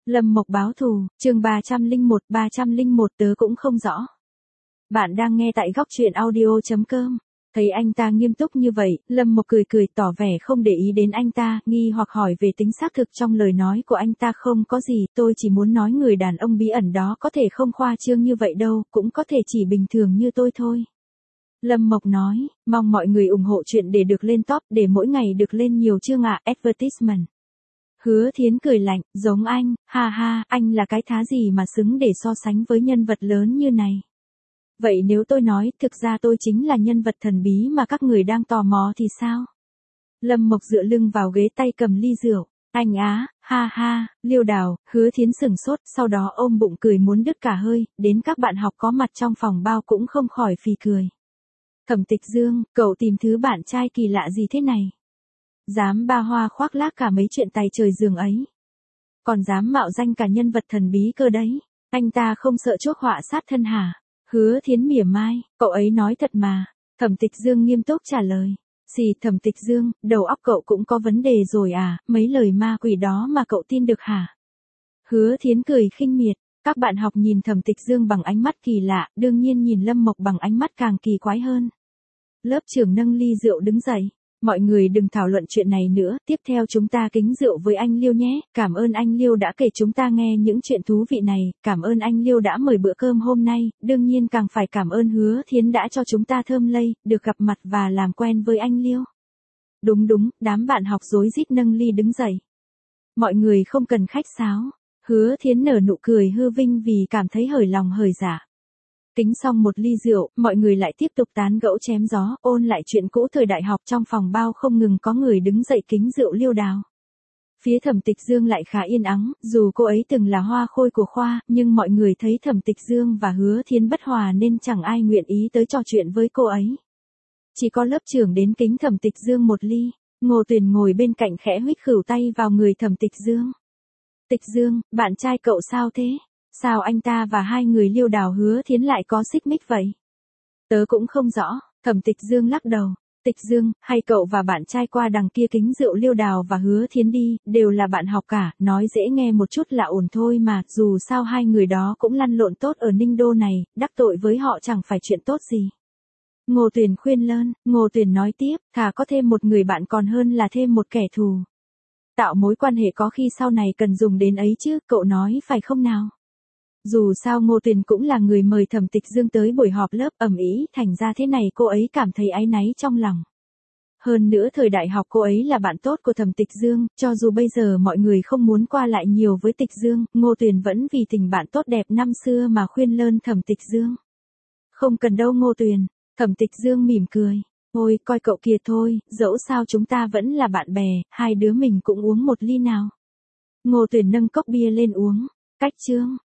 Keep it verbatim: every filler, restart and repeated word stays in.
Lâm Mộc báo thù, chương ba trăm lẻ một, ba trăm lẻ một tớ cũng không rõ. Bạn đang nghe tại góc truyện audio chấm com. Thấy anh ta nghiêm túc như vậy, Lâm Mộc cười cười tỏ vẻ không để ý đến anh ta, nghi hoặc hỏi về tính xác thực trong lời nói của anh ta. Không có gì, tôi chỉ muốn nói người đàn ông bí ẩn đó có thể không khoa trương như vậy đâu, cũng có thể chỉ bình thường như tôi thôi. Lâm Mộc nói, mong mọi người ủng hộ chuyện để được lên top, để mỗi ngày được lên nhiều chương ạ, à, advertisement. Hứa Thiến cười lạnh, giống anh, ha ha, anh là cái thá gì mà xứng để so sánh với nhân vật lớn như này. Vậy nếu tôi nói, thực ra tôi chính là nhân vật thần bí mà các người đang tò mò thì sao? Lâm Mộc dựa lưng vào ghế tay cầm ly rượu. Anh á, ha ha, Liêu Đào. Hứa Thiến sửng sốt, sau đó ôm bụng cười muốn đứt cả hơi, đến các bạn học có mặt trong phòng bao cũng không khỏi phì cười. Thẩm Tịch Dương, cậu tìm thứ bạn trai kỳ lạ gì thế này? Dám ba hoa khoác lác cả mấy chuyện tài trời giường ấy. Còn dám mạo danh cả nhân vật thần bí cơ đấy. Anh ta không sợ chuốc họa sát thân hả? Hứa Thiến mỉa mai, cậu ấy nói thật mà. Thẩm Tịch Dương nghiêm túc trả lời. Xì, Thẩm Tịch Dương, đầu óc cậu cũng có vấn đề rồi à, mấy lời ma quỷ đó mà cậu tin được hả? Hứa Thiến cười khinh miệt. Các bạn học nhìn Thẩm Tịch Dương bằng ánh mắt kỳ lạ, đương nhiên nhìn Lâm Mộc bằng ánh mắt càng kỳ quái hơn. Lớp trưởng nâng ly rượu đứng dậy. Mọi người đừng thảo luận chuyện này nữa, tiếp theo chúng ta kính rượu với anh Liêu nhé, cảm ơn anh Liêu đã kể chúng ta nghe những chuyện thú vị này, cảm ơn anh Liêu đã mời bữa cơm hôm nay, đương nhiên càng phải cảm ơn Hứa Thiến đã cho chúng ta thơm lây, được gặp mặt và làm quen với anh Liêu. Đúng đúng, đám bạn học rối rít nâng ly đứng dậy. Mọi người không cần khách sáo, Hứa Thiến nở nụ cười hư vinh vì cảm thấy hởi lòng hởi dạ. Kính xong một ly rượu, mọi người lại tiếp tục tán gẫu chém gió, ôn lại chuyện cũ thời đại học. Trong phòng bao không ngừng có người đứng dậy kính rượu Liêu Đào. Phía Thẩm Tịch Dương lại khá yên ắng, dù cô ấy từng là hoa khôi của khoa, nhưng mọi người thấy Thẩm Tịch Dương và Hứa Thiến bất hòa nên chẳng ai nguyện ý tới trò chuyện với cô ấy. Chỉ có lớp trưởng đến kính Thẩm Tịch Dương một ly, Ngô Tuyền ngồi bên cạnh khẽ huých khửu tay vào người Thẩm Tịch Dương. Tịch Dương, bạn trai cậu sao thế? Sao anh ta và hai người Liêu Đào Hứa Thiến lại có xích mích vậy? Tớ cũng không rõ, Thẩm Tịch Dương lắc đầu. Tịch Dương, hay cậu và bạn trai qua đằng kia kính rượu Liêu Đào và Hứa Thiến đi, đều là bạn học cả, nói dễ nghe một chút là ổn thôi mà, dù sao hai người đó cũng lăn lộn tốt ở Ninh Đô này, đắc tội với họ chẳng phải chuyện tốt gì. Ngô Tuyền khuyên lơn, Ngô Tuyền nói tiếp, thà có thêm một người bạn còn hơn là thêm một kẻ thù. Tạo mối quan hệ có khi sau này cần dùng đến ấy chứ, cậu nói phải không nào? Dù sao Ngô Tuyền cũng là người mời Thẩm Tịch Dương tới buổi họp lớp ầm ĩ, thành ra thế này cô ấy cảm thấy áy náy trong lòng. Hơn nữa thời đại học cô ấy là bạn tốt của Thẩm Tịch Dương, cho dù bây giờ mọi người không muốn qua lại nhiều với Tịch Dương, Ngô Tuyền vẫn vì tình bạn tốt đẹp năm xưa mà khuyên lơn Thẩm Tịch Dương. Không cần đâu Ngô Tuyền, Thẩm Tịch Dương mỉm cười. Thôi, coi cậu kia thôi, dẫu sao chúng ta vẫn là bạn bè, hai đứa mình cũng uống một ly nào. Ngô Tuyền nâng cốc bia lên uống. Cách chương.